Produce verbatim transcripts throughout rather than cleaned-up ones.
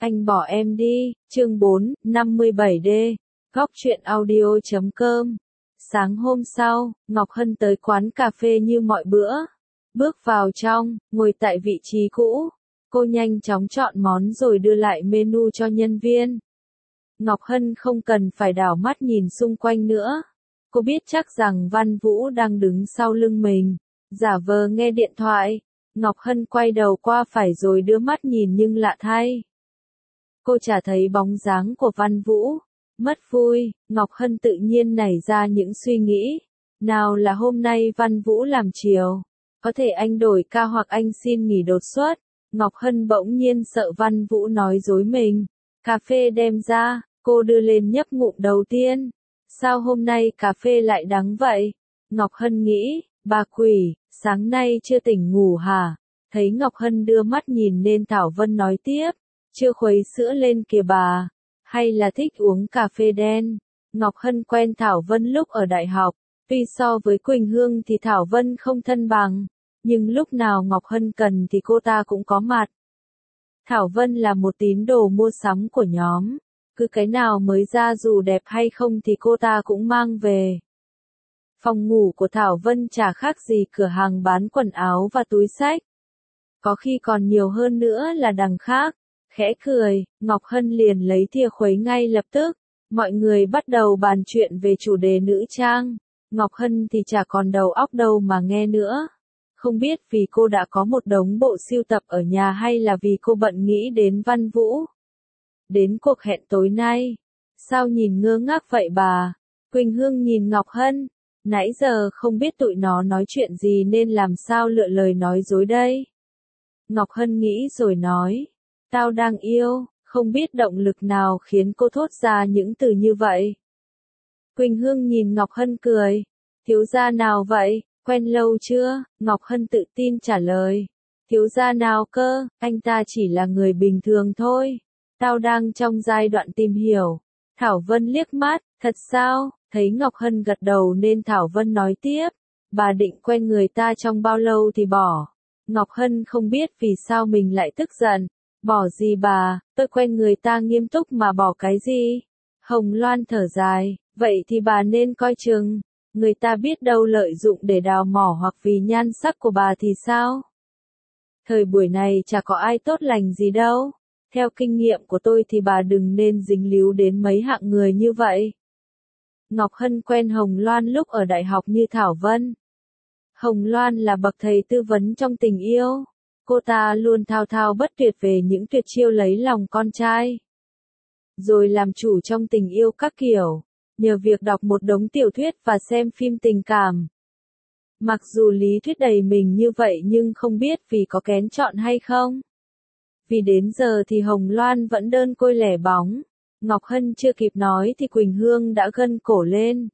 Anh bỏ em đi, chương bốn, năm mươi bảy D, góc truyện audio chấm com. Sáng hôm sau, Ngọc Hân tới quán cà phê như mọi bữa. Bước vào trong, ngồi tại vị trí cũ. Cô nhanh chóng chọn món rồi đưa lại menu cho nhân viên. Ngọc Hân không cần phải đảo mắt nhìn xung quanh nữa. Cô biết chắc rằng Văn Vũ đang đứng sau lưng mình. Giả vờ nghe điện thoại. Ngọc Hân quay đầu qua phải rồi đưa mắt nhìn nhưng lạ thay. Cô chả thấy bóng dáng của Văn Vũ. Mất vui, Ngọc Hân tự nhiên nảy ra những suy nghĩ. Nào là hôm nay Văn Vũ làm chiều. Có thể anh đổi ca hoặc anh xin nghỉ đột xuất. Ngọc Hân bỗng nhiên sợ Văn Vũ nói dối mình. Cà phê đem ra, cô đưa lên nhấp ngụm đầu tiên. Sao hôm nay cà phê lại đắng vậy? Ngọc Hân nghĩ, bà quỷ, sáng nay chưa tỉnh ngủ hả? Thấy Ngọc Hân đưa mắt nhìn nên Thảo Vân nói tiếp. Chưa khuấy sữa lên kìa bà. Hay là thích uống cà phê đen? Ngọc Hân quen Thảo Vân lúc ở đại học. Tuy so với Quỳnh Hương thì Thảo Vân không thân bằng. Nhưng lúc nào Ngọc Hân cần thì cô ta cũng có mặt. Thảo Vân là một tín đồ mua sắm của nhóm. Cứ cái nào mới ra dù đẹp hay không thì cô ta cũng mang về. Phòng ngủ của Thảo Vân chả khác gì cửa hàng bán quần áo và túi xách. Có khi còn nhiều hơn nữa là đằng khác. Khẽ cười, Ngọc Hân liền lấy thìa khuấy ngay lập tức. Mọi người bắt đầu bàn chuyện về chủ đề nữ trang. Ngọc Hân thì chả còn đầu óc đâu mà nghe nữa. Không biết vì cô đã có một đống bộ sưu tập ở nhà hay là vì cô bận nghĩ đến Văn Vũ. Đến cuộc hẹn tối nay. Sao nhìn ngơ ngác vậy bà? Quỳnh Hương nhìn Ngọc Hân. Nãy giờ không biết tụi nó nói chuyện gì nên làm sao lựa lời nói dối đây. Ngọc Hân nghĩ rồi nói. Tao đang yêu, không biết động lực nào khiến cô thốt ra những từ như vậy. Quỳnh Hương nhìn Ngọc Hân cười. Thiếu gia nào vậy, quen lâu chưa? Ngọc Hân tự tin trả lời. Thiếu gia nào cơ, anh ta chỉ là người bình thường thôi. Tao đang trong giai đoạn tìm hiểu. Thảo Vân liếc mắt, thật sao? Thấy Ngọc Hân gật đầu nên Thảo Vân nói tiếp. Bà định quen người ta trong bao lâu thì bỏ. Ngọc Hân không biết vì sao mình lại tức giận. Bỏ gì bà, tôi quen người ta nghiêm túc mà bỏ cái gì? Hồng Loan thở dài, vậy thì bà nên coi chừng. Người ta biết đâu lợi dụng để đào mỏ hoặc vì nhan sắc của bà thì sao? Thời buổi này chả có ai tốt lành gì đâu. Theo kinh nghiệm của tôi thì bà đừng nên dính líu đến mấy hạng người như vậy. Ngọc Hân quen Hồng Loan lúc ở đại học như Thảo Vân. Hồng Loan là bậc thầy tư vấn trong tình yêu. Cô ta luôn thao thao bất tuyệt về những tuyệt chiêu lấy lòng con trai. Rồi làm chủ trong tình yêu các kiểu. Nhờ việc đọc một đống tiểu thuyết và xem phim tình cảm. Mặc dù lý thuyết đầy mình như vậy nhưng không biết vì có kén chọn hay không. Vì đến giờ thì Hồng Loan vẫn đơn côi lẻ bóng. Ngọc Hân chưa kịp nói thì Quỳnh Hương đã gân cổ lên.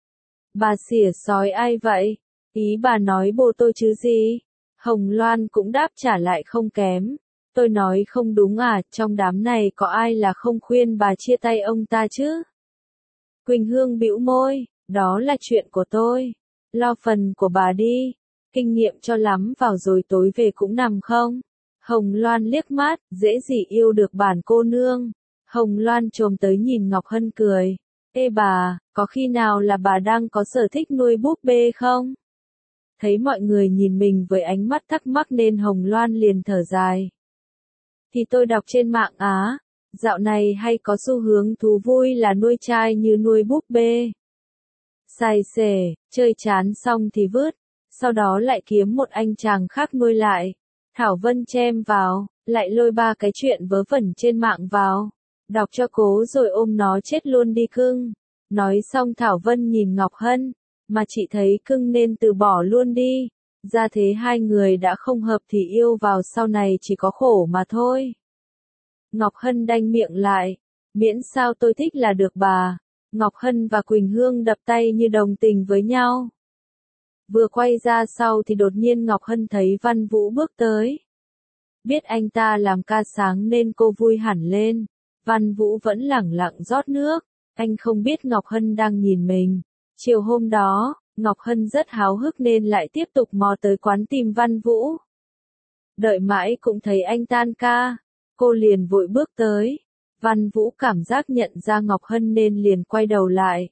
Bà xỉa sói ai vậy? Ý bà nói bồ tôi chứ gì? Hồng Loan cũng đáp trả lại không kém. Tôi nói không đúng à, trong đám này có ai là không khuyên bà chia tay ông ta chứ? Quỳnh Hương bĩu môi, đó là chuyện của tôi. Lo phần của bà đi. Kinh nghiệm cho lắm vào rồi tối về cũng nằm không? Hồng Loan liếc mắt, dễ gì yêu được bản cô nương. Hồng Loan chồm tới nhìn Ngọc Hân cười. Ê bà, có khi nào là bà đang có sở thích nuôi búp bê không? Thấy mọi người nhìn mình với ánh mắt thắc mắc nên Hồng Loan liền thở dài. Thì tôi đọc trên mạng á, dạo này hay có xu hướng thú vui là nuôi trai như nuôi búp bê. Xài xề, chơi chán xong thì vứt, sau đó lại kiếm một anh chàng khác nuôi lại. Thảo Vân chen vào, lại lôi ba cái chuyện vớ vẩn trên mạng vào. Đọc cho cố rồi ôm nó chết luôn đi cưng. Nói xong Thảo Vân nhìn Ngọc Hân. Mà chị thấy cưng nên từ bỏ luôn đi. Ra thế hai người đã không hợp thì yêu vào sau này chỉ có khổ mà thôi. Ngọc Hân đanh miệng lại. Miễn sao tôi thích là được bà. Ngọc Hân và Quỳnh Hương đập tay như đồng tình với nhau. Vừa quay ra sau thì đột nhiên Ngọc Hân thấy Văn Vũ bước tới. Biết anh ta làm ca sáng nên cô vui hẳn lên. Văn Vũ vẫn lẳng lặng rót nước. Anh không biết Ngọc Hân đang nhìn mình. Chiều hôm đó, Ngọc Hân rất háo hức nên lại tiếp tục mò tới quán tìm Văn Vũ. Đợi mãi cũng thấy anh tan ca. Cô liền vội bước tới. Văn Vũ cảm giác nhận ra Ngọc Hân nên liền quay đầu lại.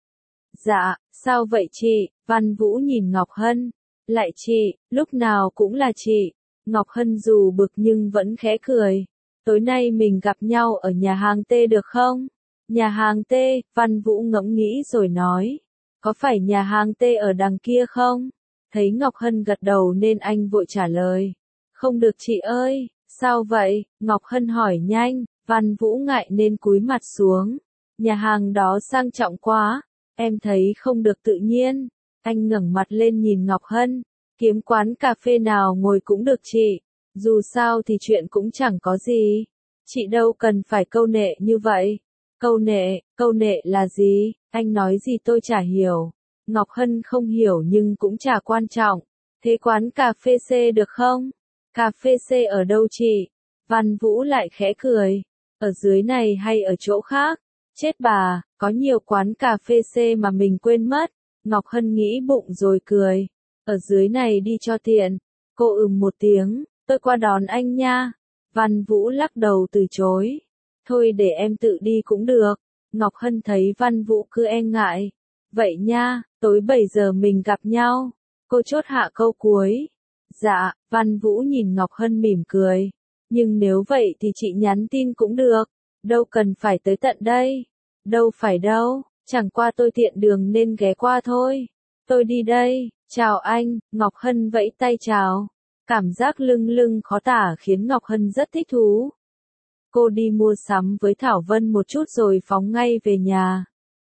Dạ, sao vậy chị? Văn Vũ nhìn Ngọc Hân. Lại chị, lúc nào cũng là chị. Ngọc Hân dù bực nhưng vẫn khẽ cười. Tối nay mình gặp nhau ở nhà hàng T được không? Nhà hàng T, Văn Vũ ngẫm nghĩ rồi nói. Có phải nhà hàng T ở đằng kia không? Thấy Ngọc Hân gật đầu nên anh vội trả lời. Không được chị ơi, sao vậy? Ngọc Hân hỏi nhanh, Văn Vũ ngại nên cúi mặt xuống. Nhà hàng đó sang trọng quá, em thấy không được tự nhiên. Anh ngẩng mặt lên nhìn Ngọc Hân, kiếm quán cà phê nào ngồi cũng được chị. Dù sao thì chuyện cũng chẳng có gì. Chị đâu cần phải câu nệ như vậy. Câu nệ, câu nệ là gì? Anh nói gì tôi chả hiểu. Ngọc Hân không hiểu nhưng cũng chả quan trọng. Thế quán cà phê C được không? Cà phê C ở đâu chị? Văn Vũ lại khẽ cười. Ở dưới này hay ở chỗ khác? Chết bà, có nhiều quán cà phê C mà mình quên mất. Ngọc Hân nghĩ bụng rồi cười. Ở dưới này đi cho tiện. Cô ừm một tiếng, tôi qua đón anh nha. Văn Vũ lắc đầu từ chối. Thôi để em tự đi cũng được. Ngọc Hân thấy Văn Vũ cứ e ngại. Vậy nha, tối bảy giờ mình gặp nhau. Cô chốt hạ câu cuối. Dạ, Văn Vũ nhìn Ngọc Hân mỉm cười. Nhưng nếu vậy thì chị nhắn tin cũng được. Đâu cần phải tới tận đây. Đâu phải đâu, chẳng qua tôi tiện đường nên ghé qua thôi. Tôi đi đây, chào anh, Ngọc Hân vẫy tay chào. Cảm giác lưng lưng khó tả khiến Ngọc Hân rất thích thú. Cô đi mua sắm với Thảo Vân một chút rồi phóng ngay về nhà.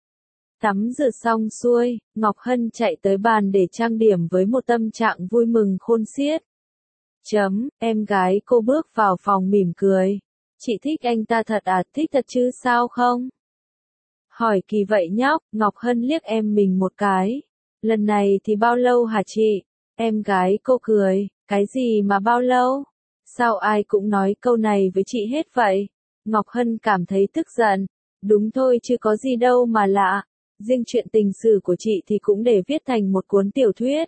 Tắm rửa xong xuôi, Ngọc Hân chạy tới bàn để trang điểm với một tâm trạng vui mừng khôn xiết. Chấm, em gái cô bước vào phòng mỉm cười. Chị thích anh ta thật à, thích thật chứ sao không? Hỏi kỳ vậy nhóc, Ngọc Hân liếc em mình một cái. Lần này thì bao lâu hả chị? Em gái cô cười, cái gì mà bao lâu? Sao ai cũng nói câu này với chị hết vậy? Ngọc Hân cảm thấy tức giận. Đúng thôi chứ có gì đâu mà lạ. Riêng chuyện tình sử của chị thì cũng để viết thành một cuốn tiểu thuyết.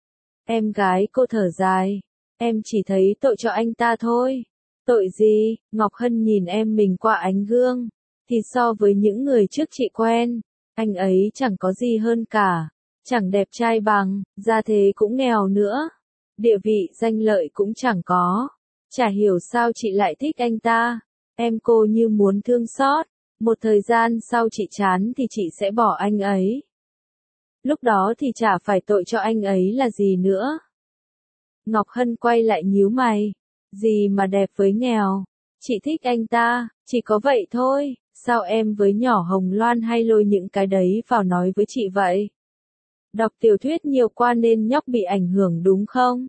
Em gái cô thở dài. Em chỉ thấy tội cho anh ta thôi. Tội gì? Ngọc Hân nhìn em mình qua ánh gương. Thì so với những người trước chị quen, anh ấy chẳng có gì hơn cả. Chẳng đẹp trai bằng, gia thế cũng nghèo nữa. Địa vị danh lợi cũng chẳng có. Chả hiểu sao chị lại thích anh ta. Em cô như muốn thương xót. Một thời gian sau chị chán thì chị sẽ bỏ anh ấy. Lúc đó thì chả phải tội cho anh ấy là gì nữa. Ngọc Hân quay lại nhíu mày. Gì mà đẹp với nghèo. Chị thích anh ta, chỉ có vậy thôi. Sao em với nhỏ Hồng Loan hay lôi những cái đấy vào nói với chị vậy? Đọc tiểu thuyết nhiều qua nên nhóc bị ảnh hưởng đúng không?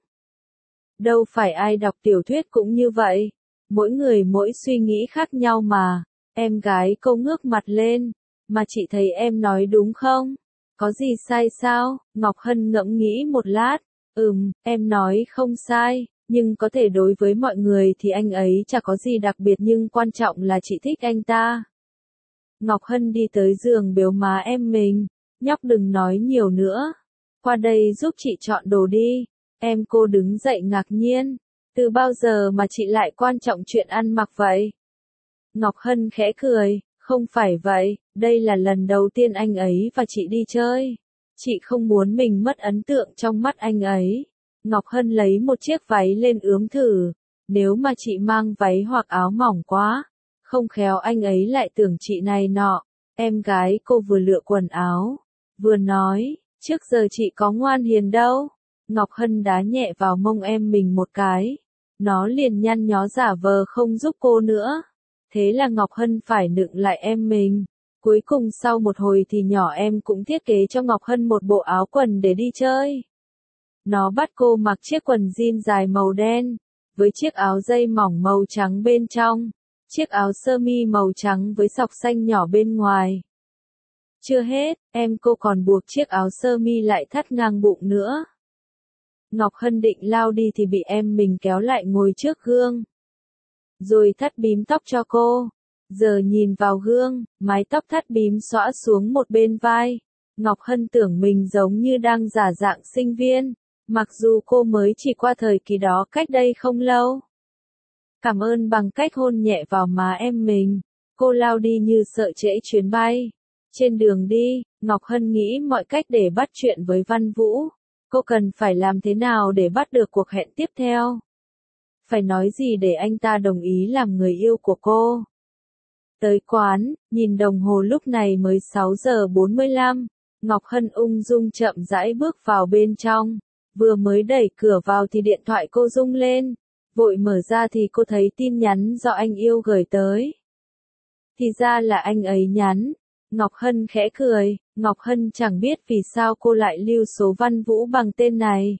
Đâu phải ai đọc tiểu thuyết cũng như vậy. Mỗi người mỗi suy nghĩ khác nhau mà. Em gái cô ngước mặt lên. Mà chị thấy em nói đúng không? Có gì sai sao? Ngọc Hân ngẫm nghĩ một lát. Ừm, em nói không sai. Nhưng có thể đối với mọi người thì anh ấy chả có gì đặc biệt nhưng quan trọng là chị thích anh ta. Ngọc Hân đi tới giường bếu má em mình. Nhóc đừng nói nhiều nữa. Qua đây giúp chị chọn đồ đi. Em cô đứng dậy ngạc nhiên. Từ bao giờ mà chị lại quan trọng chuyện ăn mặc vậy? Ngọc Hân khẽ cười. Không phải vậy, đây là lần đầu tiên anh ấy và chị đi chơi. Chị không muốn mình mất ấn tượng trong mắt anh ấy. Ngọc Hân lấy một chiếc váy lên ướm thử. Nếu mà chị mang váy hoặc áo mỏng quá, không khéo anh ấy lại tưởng chị này nọ. Em gái cô vừa lựa quần áo, vừa nói, trước giờ chị có ngoan hiền đâu. Ngọc Hân đá nhẹ vào mông em mình một cái. Nó liền nhăn nhó giả vờ không giúp cô nữa. Thế là Ngọc Hân phải nựng lại em mình. Cuối cùng sau một hồi thì nhỏ em cũng thiết kế cho Ngọc Hân một bộ áo quần để đi chơi. Nó bắt cô mặc chiếc quần jean dài màu đen, với chiếc áo dây mỏng màu trắng bên trong, chiếc áo sơ mi màu trắng với sọc xanh nhỏ bên ngoài. Chưa hết, em cô còn buộc chiếc áo sơ mi lại thắt ngang bụng nữa. Ngọc Hân định lao đi thì bị em mình kéo lại ngồi trước gương. Rồi thắt bím tóc cho cô. Giờ nhìn vào gương, mái tóc thắt bím xõa xuống một bên vai. Ngọc Hân tưởng mình giống như đang giả dạng sinh viên. Mặc dù cô mới chỉ qua thời kỳ đó cách đây không lâu. Cảm ơn bằng cách hôn nhẹ vào má em mình. Cô lao đi như sợ trễ chuyến bay. Trên đường đi, Ngọc Hân nghĩ mọi cách để bắt chuyện với Văn Vũ. Cô cần phải làm thế nào để bắt được cuộc hẹn tiếp theo? Phải nói gì để anh ta đồng ý làm người yêu của cô? Tới quán, nhìn đồng hồ lúc này mới sáu giờ bốn mươi lăm. Ngọc Hân ung dung chậm rãi bước vào bên trong. Vừa mới đẩy cửa vào thì điện thoại cô rung lên. Vội mở ra thì cô thấy tin nhắn do anh yêu gửi tới. Thì ra là anh ấy nhắn. Ngọc Hân khẽ cười. Ngọc Hân chẳng biết vì sao cô lại lưu số Văn Vũ bằng tên này.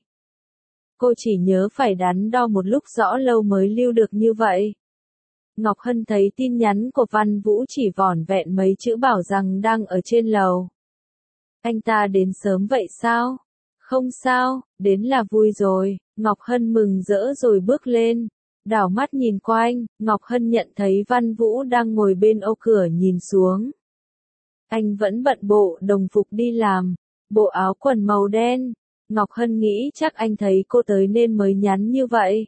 Cô chỉ nhớ phải đắn đo một lúc rõ lâu mới lưu được như vậy. Ngọc Hân thấy tin nhắn của Văn Vũ chỉ vỏn vẹn mấy chữ bảo rằng đang ở trên lầu. Anh ta đến sớm vậy sao? Không sao, đến là vui rồi. Ngọc Hân mừng rỡ rồi bước lên. Đảo mắt nhìn quanh, Ngọc Hân nhận thấy Văn Vũ đang ngồi bên ô cửa nhìn xuống. Anh vẫn bận bộ đồng phục đi làm, bộ áo quần màu đen. Ngọc Hân nghĩ chắc anh thấy cô tới nên mới nhắn như vậy.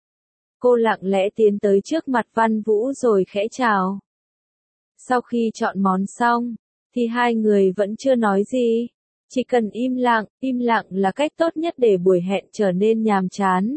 Cô lặng lẽ tiến tới trước mặt Văn Vũ rồi khẽ chào. Sau khi chọn món xong, thì hai người vẫn chưa nói gì. Chỉ cần im lặng, im lặng là cách tốt nhất để buổi hẹn trở nên nhàm chán.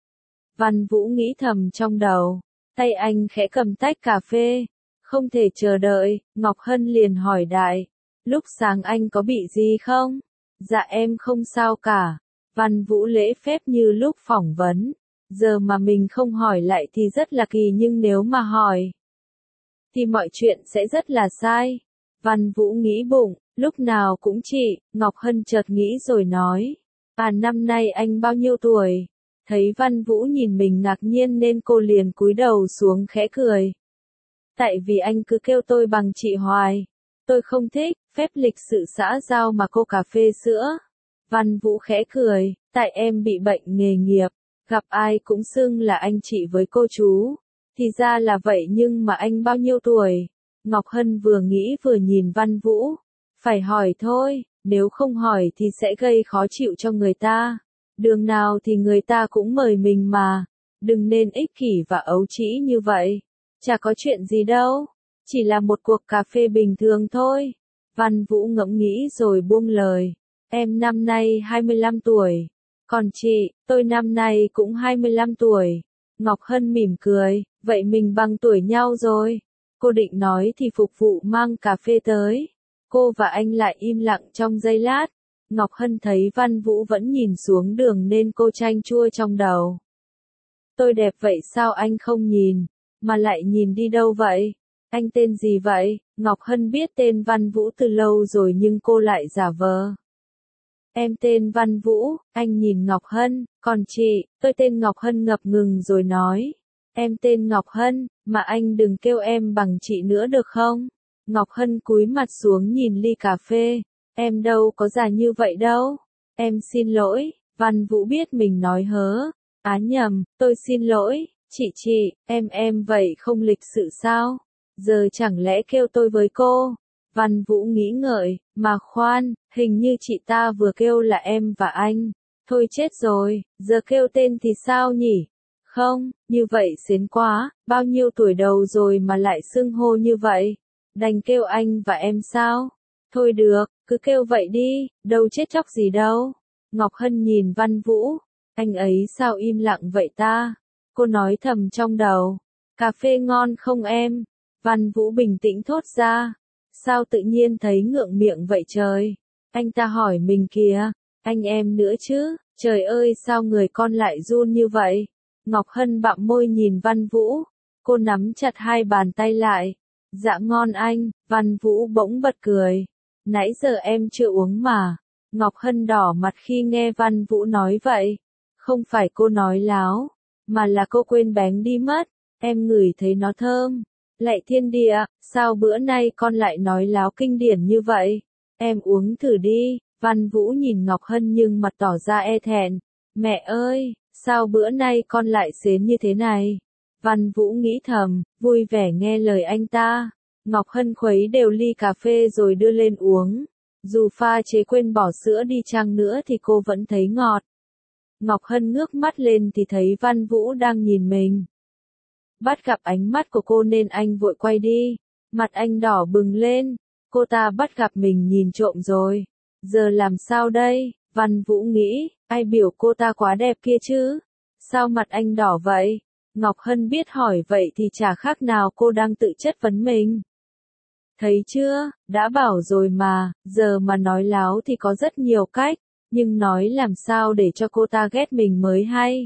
Văn Vũ nghĩ thầm trong đầu, tay anh khẽ cầm tách cà phê. Không thể chờ đợi, Ngọc Hân liền hỏi đại. Lúc sáng anh có bị gì không? Dạ em không sao cả. Văn Vũ lễ phép như lúc phỏng vấn. Giờ mà mình không hỏi lại thì rất là kỳ, nhưng nếu mà hỏi thì mọi chuyện sẽ rất là sai. Văn Vũ nghĩ bụng, lúc nào cũng chị. Ngọc Hân chợt nghĩ rồi nói. À, năm nay anh bao nhiêu tuổi? Thấy Văn Vũ nhìn mình ngạc nhiên nên cô liền cúi đầu xuống khẽ cười. Tại vì anh cứ kêu tôi bằng chị hoài. Tôi không thích, phép lịch sự xã giao mà cô cà phê sữa. Văn Vũ khẽ cười, tại em bị bệnh nghề nghiệp. Gặp ai cũng xưng là anh chị với cô chú. Thì ra là vậy, nhưng mà anh bao nhiêu tuổi? Ngọc Hân vừa nghĩ vừa nhìn Văn Vũ. Phải hỏi thôi, nếu không hỏi thì sẽ gây khó chịu cho người ta. Đường nào thì người ta cũng mời mình mà. Đừng nên ích kỷ và ấu trĩ như vậy. Chả có chuyện gì đâu. Chỉ là một cuộc cà phê bình thường thôi. Văn Vũ ngẫm nghĩ rồi buông lời. Em năm nay hai mươi lăm tuổi. Còn chị, tôi năm nay cũng hai mươi lăm tuổi. Ngọc Hân mỉm cười, vậy mình bằng tuổi nhau rồi. Cô định nói thì phục vụ mang cà phê tới. Cô và anh lại im lặng trong giây lát. Ngọc Hân thấy Văn Vũ vẫn nhìn xuống đường nên cô chanh chua trong đầu. Tôi đẹp vậy sao anh không nhìn, mà lại nhìn đi đâu vậy? Anh tên gì vậy? Ngọc Hân biết tên Văn Vũ từ lâu rồi nhưng cô lại giả vờ. Em tên Văn Vũ. Anh nhìn Ngọc Hân, còn chị, tôi tên Ngọc Hân ngập ngừng rồi nói. Em tên Ngọc Hân, mà anh đừng kêu em bằng chị nữa được không? Ngọc Hân cúi mặt xuống nhìn ly cà phê. Em đâu có già như vậy đâu. Em xin lỗi. Văn Vũ biết mình nói hớ. Á nhầm, tôi xin lỗi. Chị chị, em em vậy không lịch sự sao? Giờ chẳng lẽ kêu tôi với cô? Văn Vũ nghĩ ngợi, mà khoan, hình như chị ta vừa kêu là em và anh. Thôi chết rồi, giờ kêu tên thì sao nhỉ? Không, như vậy xến quá, bao nhiêu tuổi đầu rồi mà lại xưng hô như vậy? Đành kêu anh và em sao? Thôi được, cứ kêu vậy đi, đâu chết chóc gì đâu. Ngọc Hân nhìn Văn Vũ, anh ấy sao im lặng vậy ta? Cô nói thầm trong đầu, cà phê ngon không em? Văn Vũ bình tĩnh thốt ra, sao tự nhiên thấy ngượng miệng vậy trời? Anh ta hỏi mình kìa, anh em nữa chứ, trời ơi sao người con lại run như vậy? Ngọc Hân bặm môi nhìn Văn Vũ, cô nắm chặt hai bàn tay lại. Dạ ngon anh. Văn Vũ bỗng bật cười. Nãy giờ em chưa uống mà. Ngọc Hân đỏ mặt khi nghe Văn Vũ nói vậy. Không phải cô nói láo, mà là cô quên bén đi mất. Em ngửi thấy nó thơm. Lạy thiên địa, sao bữa nay con lại nói láo kinh điển như vậy? Em uống thử đi. Văn Vũ nhìn Ngọc Hân nhưng mặt tỏ ra e thẹn. Mẹ ơi, sao bữa nay con lại xến như thế này? Văn Vũ nghĩ thầm, vui vẻ nghe lời anh ta. Ngọc Hân khuấy đều ly cà phê rồi đưa lên uống. Dù pha chế quên bỏ sữa đi chăng nữa thì cô vẫn thấy ngọt. Ngọc Hân ngước mắt lên thì thấy Văn Vũ đang nhìn mình. Bắt gặp ánh mắt của cô nên anh vội quay đi. Mặt anh đỏ bừng lên. Cô ta bắt gặp mình nhìn trộm rồi. Giờ làm sao đây? Văn Vũ nghĩ, ai biểu cô ta quá đẹp kia chứ? Sao mặt anh đỏ vậy? Ngọc Hân biết hỏi vậy thì chả khác nào cô đang tự chất vấn mình. Thấy chưa, đã bảo rồi mà, giờ mà nói láo thì có rất nhiều cách, nhưng nói làm sao để cho cô ta ghét mình mới hay.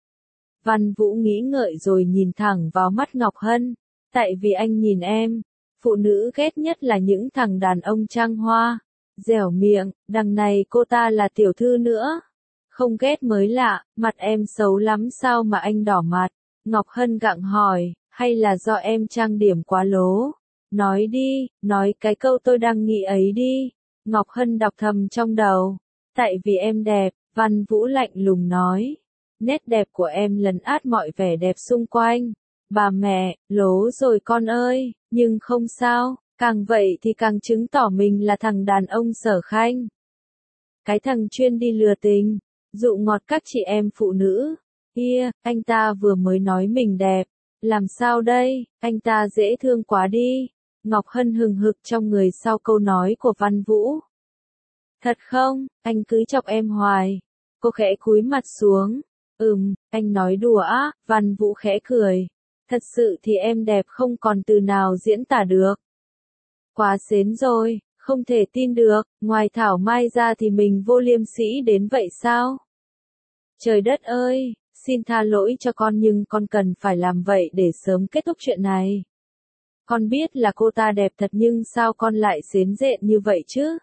Văn Vũ nghĩ ngợi rồi nhìn thẳng vào mắt Ngọc Hân, tại vì anh nhìn em, phụ nữ ghét nhất là những thằng đàn ông trăng hoa, dẻo miệng, đằng này cô ta là tiểu thư nữa. Không ghét mới lạ, mặt em xấu lắm sao mà anh đỏ mặt? Ngọc Hân gặng hỏi, hay là do em trang điểm quá lố? Nói đi, nói cái câu tôi đang nghĩ ấy đi. Ngọc Hân đọc thầm trong đầu. Tại vì em đẹp, Văn Vũ lạnh lùng nói. Nét đẹp của em lấn át mọi vẻ đẹp xung quanh. Bà mẹ, lố rồi con ơi, nhưng không sao, càng vậy thì càng chứng tỏ mình là thằng đàn ông Sở Khanh. Cái thằng chuyên đi lừa tình, dụ ngọt các chị em phụ nữ. Kia, anh ta vừa mới nói mình đẹp. Làm sao đây, anh ta dễ thương quá đi. Ngọc Hân hừng hực trong người sau câu nói của Văn Vũ. Thật không, anh cứ chọc em hoài. Cô khẽ cúi mặt xuống. Ừm, anh nói đùa á, Văn Vũ khẽ cười. Thật sự thì em đẹp không còn từ nào diễn tả được. Quá sến rồi, không thể tin được, ngoài Thảo Mai ra thì mình vô liêm sĩ đến vậy sao? Trời đất ơi, xin tha lỗi cho con nhưng con cần phải làm vậy để sớm kết thúc chuyện này. Con biết là cô ta đẹp thật nhưng sao con lại xến rện như vậy chứ?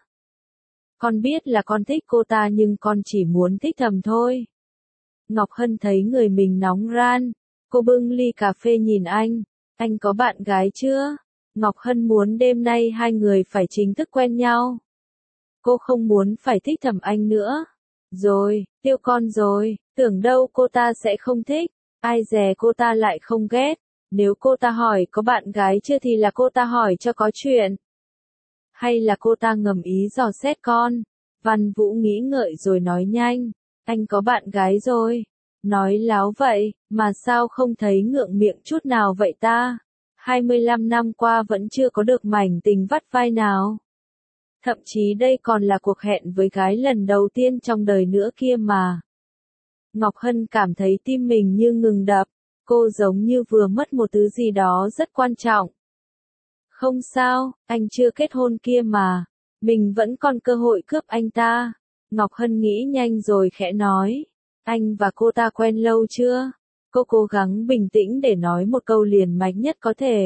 Con biết là con thích cô ta nhưng con chỉ muốn thích thầm thôi. Ngọc Hân thấy người mình nóng ran. Cô bưng ly cà phê nhìn anh. Anh có bạn gái chưa? Ngọc Hân muốn đêm nay hai người phải chính thức quen nhau. Cô không muốn phải thích thầm anh nữa. Rồi, tiêu con rồi, tưởng đâu cô ta sẽ không thích. Ai dè cô ta lại không ghét. Nếu cô ta hỏi có bạn gái chưa thì là cô ta hỏi cho có chuyện. Hay là cô ta ngầm ý dò xét con. Văn Vũ nghĩ ngợi rồi nói nhanh. Anh có bạn gái rồi. Nói láo vậy, mà sao không thấy ngượng miệng chút nào vậy ta? hai mươi lăm năm qua vẫn chưa có được mảnh tình vắt vai nào. Thậm chí đây còn là cuộc hẹn với gái lần đầu tiên trong đời nữa kia mà. Ngọc Hân cảm thấy tim mình như ngừng đập. Cô giống như vừa mất một thứ gì đó rất quan trọng. Không sao, anh chưa kết hôn kia mà. Mình vẫn còn cơ hội cướp anh ta. Ngọc Hân nghĩ nhanh rồi khẽ nói. Anh và cô ta quen lâu chưa? Cô cố gắng bình tĩnh để nói một câu liền mạch nhất có thể.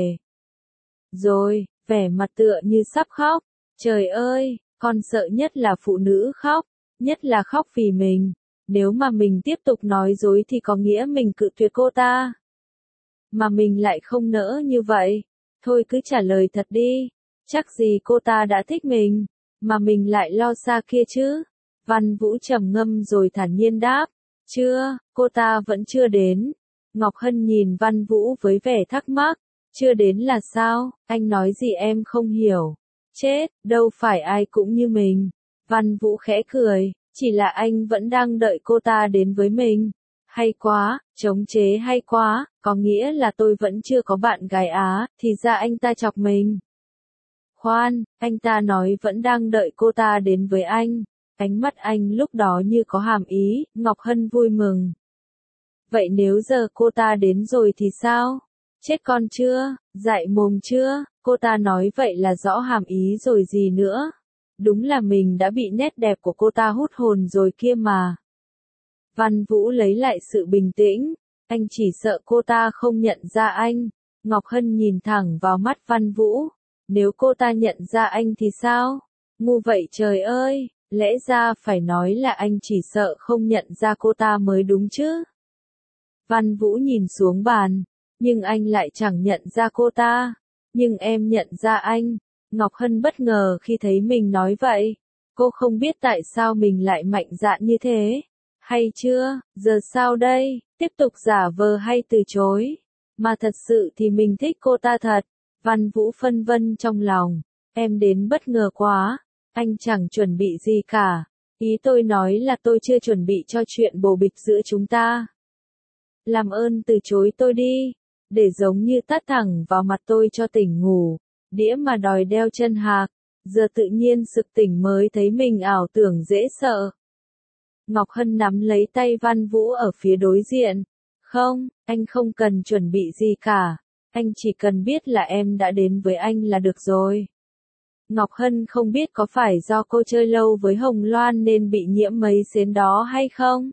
Rồi, vẻ mặt tựa như sắp khóc. Trời ơi, con sợ nhất là phụ nữ khóc. Nhất là khóc vì mình. Nếu mà mình tiếp tục nói dối thì có nghĩa mình cự tuyệt cô ta. Mà mình lại không nỡ như vậy. Thôi cứ trả lời thật đi. Chắc gì cô ta đã thích mình. Mà mình lại lo xa kia chứ. Văn Vũ trầm ngâm rồi thản nhiên đáp. Chưa, cô ta vẫn chưa đến. Ngọc Hân nhìn Văn Vũ với vẻ thắc mắc. Chưa đến là sao, anh nói gì em không hiểu. Chết, đâu phải ai cũng như mình. Văn Vũ khẽ cười, chỉ là anh vẫn đang đợi cô ta đến với mình. Hay quá, chống chế hay quá, có nghĩa là tôi vẫn chưa có bạn gái á, thì ra anh ta chọc mình. Khoan, anh ta nói vẫn đang đợi cô ta đến với anh. Ánh mắt anh lúc đó như có hàm ý, Ngọc Hân vui mừng. Vậy nếu giờ cô ta đến rồi thì sao? Chết con chưa? Dại mồm chưa? Cô ta nói vậy là rõ hàm ý rồi gì nữa? Đúng là mình đã bị nét đẹp của cô ta hút hồn rồi kia mà. Văn Vũ lấy lại sự bình tĩnh. Anh chỉ sợ cô ta không nhận ra anh. Ngọc Hân nhìn thẳng vào mắt Văn Vũ. Nếu cô ta nhận ra anh thì sao? Ngu vậy trời ơi, lẽ ra phải nói là anh chỉ sợ không nhận ra cô ta mới đúng chứ. Văn Vũ nhìn xuống bàn. Nhưng anh lại chẳng nhận ra cô ta. Nhưng em nhận ra anh. Ngọc Hân bất ngờ khi thấy mình nói vậy. Cô không biết tại sao mình lại mạnh dạn như thế. Hay chưa, giờ sao đây, tiếp tục giả vờ hay từ chối. Mà thật sự thì mình thích cô ta thật. Văn Vũ phân vân trong lòng. Em đến bất ngờ quá. Anh chẳng chuẩn bị gì cả. Ý tôi nói là tôi chưa chuẩn bị cho chuyện bồ bịch giữa chúng ta. Làm ơn từ chối tôi đi. để giống như tát thẳng vào mặt tôi cho tỉnh ngủ, đĩa mà đòi đeo chân hạc, giờ tự nhiên sực tỉnh mới thấy mình ảo tưởng dễ sợ. Ngọc Hân nắm lấy tay Văn Vũ ở phía đối diện. Không, anh không cần chuẩn bị gì cả, anh chỉ cần biết là em đã đến với anh là được rồi. Ngọc Hân không biết có phải do cô chơi lâu với Hồng Loan nên bị nhiễm mấy xến đó hay không?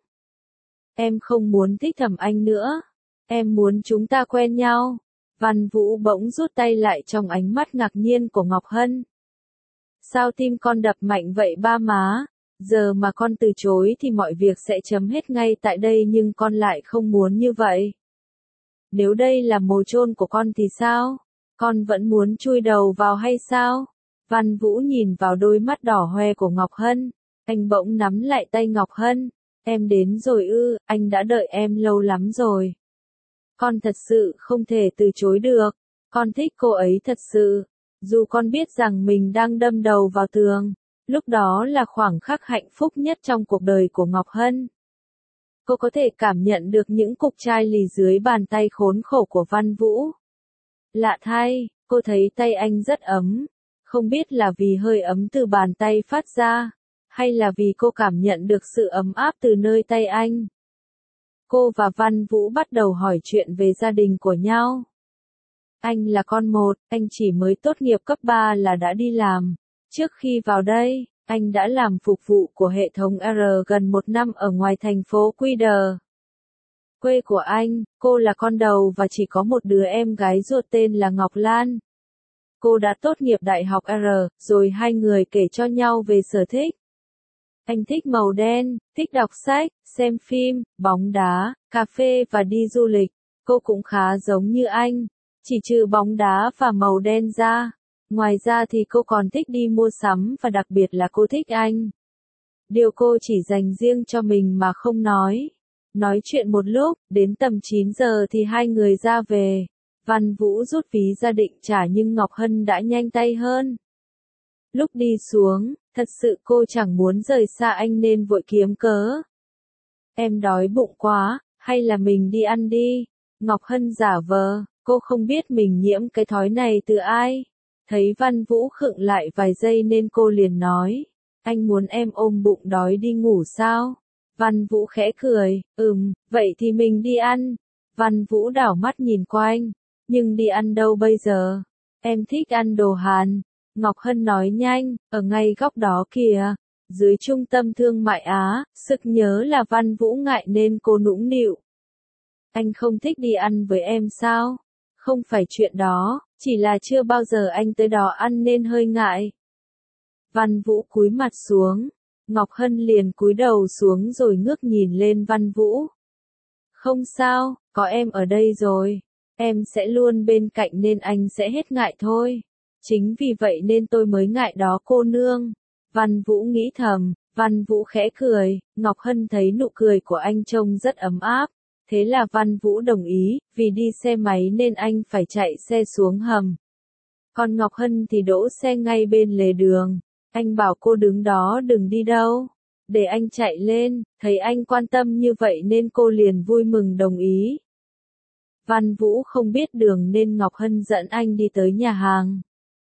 Em không muốn thích thầm anh nữa, em muốn chúng ta quen nhau. Văn Vũ bỗng rút tay lại trong ánh mắt ngạc nhiên của Ngọc Hân. Sao tim con đập mạnh vậy ba má? Giờ mà con từ chối thì mọi việc sẽ chấm hết ngay tại đây nhưng con lại không muốn như vậy. Nếu đây là mồ chôn của con thì sao? Con vẫn muốn chui đầu vào hay sao? Văn Vũ nhìn vào đôi mắt đỏ hoe của Ngọc Hân. Anh bỗng nắm lại tay Ngọc Hân. Em đến rồi ư, anh đã đợi em lâu lắm rồi. Con thật sự không thể từ chối được. Con thích cô ấy thật sự. Dù con biết rằng mình đang đâm đầu vào tường. Lúc đó là khoảng khắc hạnh phúc nhất trong cuộc đời của Ngọc Hân. Cô có thể cảm nhận được những cục chai lì dưới bàn tay khốn khổ của Văn Vũ. Lạ thay, cô thấy tay anh rất ấm. Không biết là vì hơi ấm từ bàn tay phát ra, hay là vì cô cảm nhận được sự ấm áp từ nơi tay anh. Cô và Văn Vũ bắt đầu hỏi chuyện về gia đình của nhau. Anh là con một, anh chỉ mới tốt nghiệp cấp ba là đã đi làm. Trước khi vào đây, anh đã làm phục vụ của hệ thống R gần một năm ở ngoài thành phố Quy Đờ. Quê của anh, cô là con đầu và chỉ có một đứa em gái ruột tên là Ngọc Lan. Cô đã tốt nghiệp đại học R, rồi hai người kể cho nhau về sở thích. Anh thích màu đen, thích đọc sách, xem phim, bóng đá, cà phê và đi du lịch. Cô cũng khá giống như anh, chỉ trừ bóng đá và màu đen ra. Ngoài ra thì cô còn thích đi mua sắm và đặc biệt là cô thích anh. Điều cô chỉ dành riêng cho mình mà không nói. Nói chuyện một lúc, đến tầm chín giờ thì hai người ra về. Văn Vũ rút ví ra định trả nhưng Ngọc Hân đã nhanh tay hơn. Lúc đi xuống, thật sự cô chẳng muốn rời xa anh nên vội kiếm cớ. Em đói bụng quá, hay là mình đi ăn đi? Ngọc Hân giả vờ, cô không biết mình nhiễm cái thói này từ ai. Thấy Văn Vũ khựng lại vài giây nên cô liền nói. Anh muốn em ôm bụng đói đi ngủ sao? Văn Vũ khẽ cười, ừm, vậy thì mình đi ăn. Văn Vũ đảo mắt nhìn quanh. Nhưng đi ăn đâu bây giờ? Em thích ăn đồ Hàn. Ngọc Hân nói nhanh, ở ngay góc đó kìa. Dưới trung tâm thương mại Á, sực nhớ là Văn Vũ ngại nên cô nũng nịu. Anh không thích đi ăn với em sao? Không phải chuyện đó, chỉ là chưa bao giờ anh tới đó ăn nên hơi ngại. Văn Vũ cúi mặt xuống. Ngọc Hân liền cúi đầu xuống rồi ngước nhìn lên Văn Vũ. Không sao, có em ở đây rồi. Em sẽ luôn bên cạnh nên anh sẽ hết ngại thôi. Chính vì vậy nên tôi mới ngại đó cô nương. Văn Vũ nghĩ thầm, Văn Vũ khẽ cười, Ngọc Hân thấy nụ cười của anh trông rất ấm áp. Thế là Văn Vũ đồng ý, vì đi xe máy nên anh phải chạy xe xuống hầm. Còn Ngọc Hân thì đỗ xe ngay bên lề đường. Anh bảo cô đứng đó đừng đi đâu. Để anh chạy lên, thấy anh quan tâm như vậy nên cô liền vui mừng đồng ý. Văn Vũ không biết đường nên Ngọc Hân dẫn anh đi tới nhà hàng.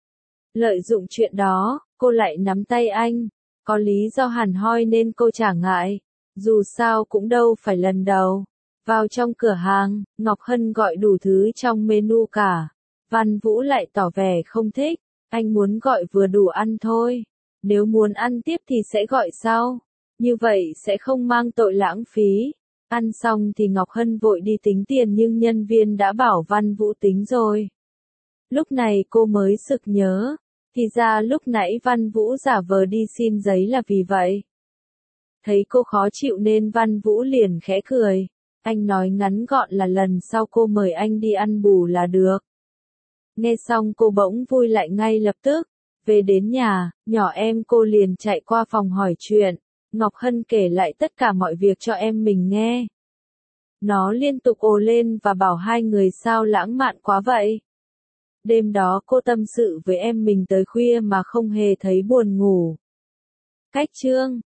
Lợi dụng chuyện đó, cô lại nắm tay anh. Có lý do hẳn hoi nên cô chả ngại. Dù sao cũng đâu phải lần đầu. Vào trong cửa hàng, Ngọc Hân gọi đủ thứ trong menu cả. Văn Vũ lại tỏ vẻ không thích. Anh muốn gọi vừa đủ ăn thôi. Nếu muốn ăn tiếp thì sẽ gọi sau. Như vậy sẽ không mang tội lãng phí. Ăn xong thì Ngọc Hân vội đi tính tiền nhưng nhân viên đã bảo Văn Vũ tính rồi. Lúc này cô mới sực nhớ. Thì ra lúc nãy Văn Vũ giả vờ đi xin giấy là vì vậy. Thấy cô khó chịu nên Văn Vũ liền khẽ cười. Anh nói ngắn gọn là lần sau cô mời anh đi ăn bù là được. Nghe xong cô bỗng vui lại ngay lập tức. Về đến nhà, nhỏ em cô liền chạy qua phòng hỏi chuyện. Ngọc Hân kể lại tất cả mọi việc cho em mình nghe. Nó liên tục ồ lên và bảo hai người sao lãng mạn quá vậy. Đêm đó cô tâm sự với em mình tới khuya mà không hề thấy buồn ngủ. Cách chương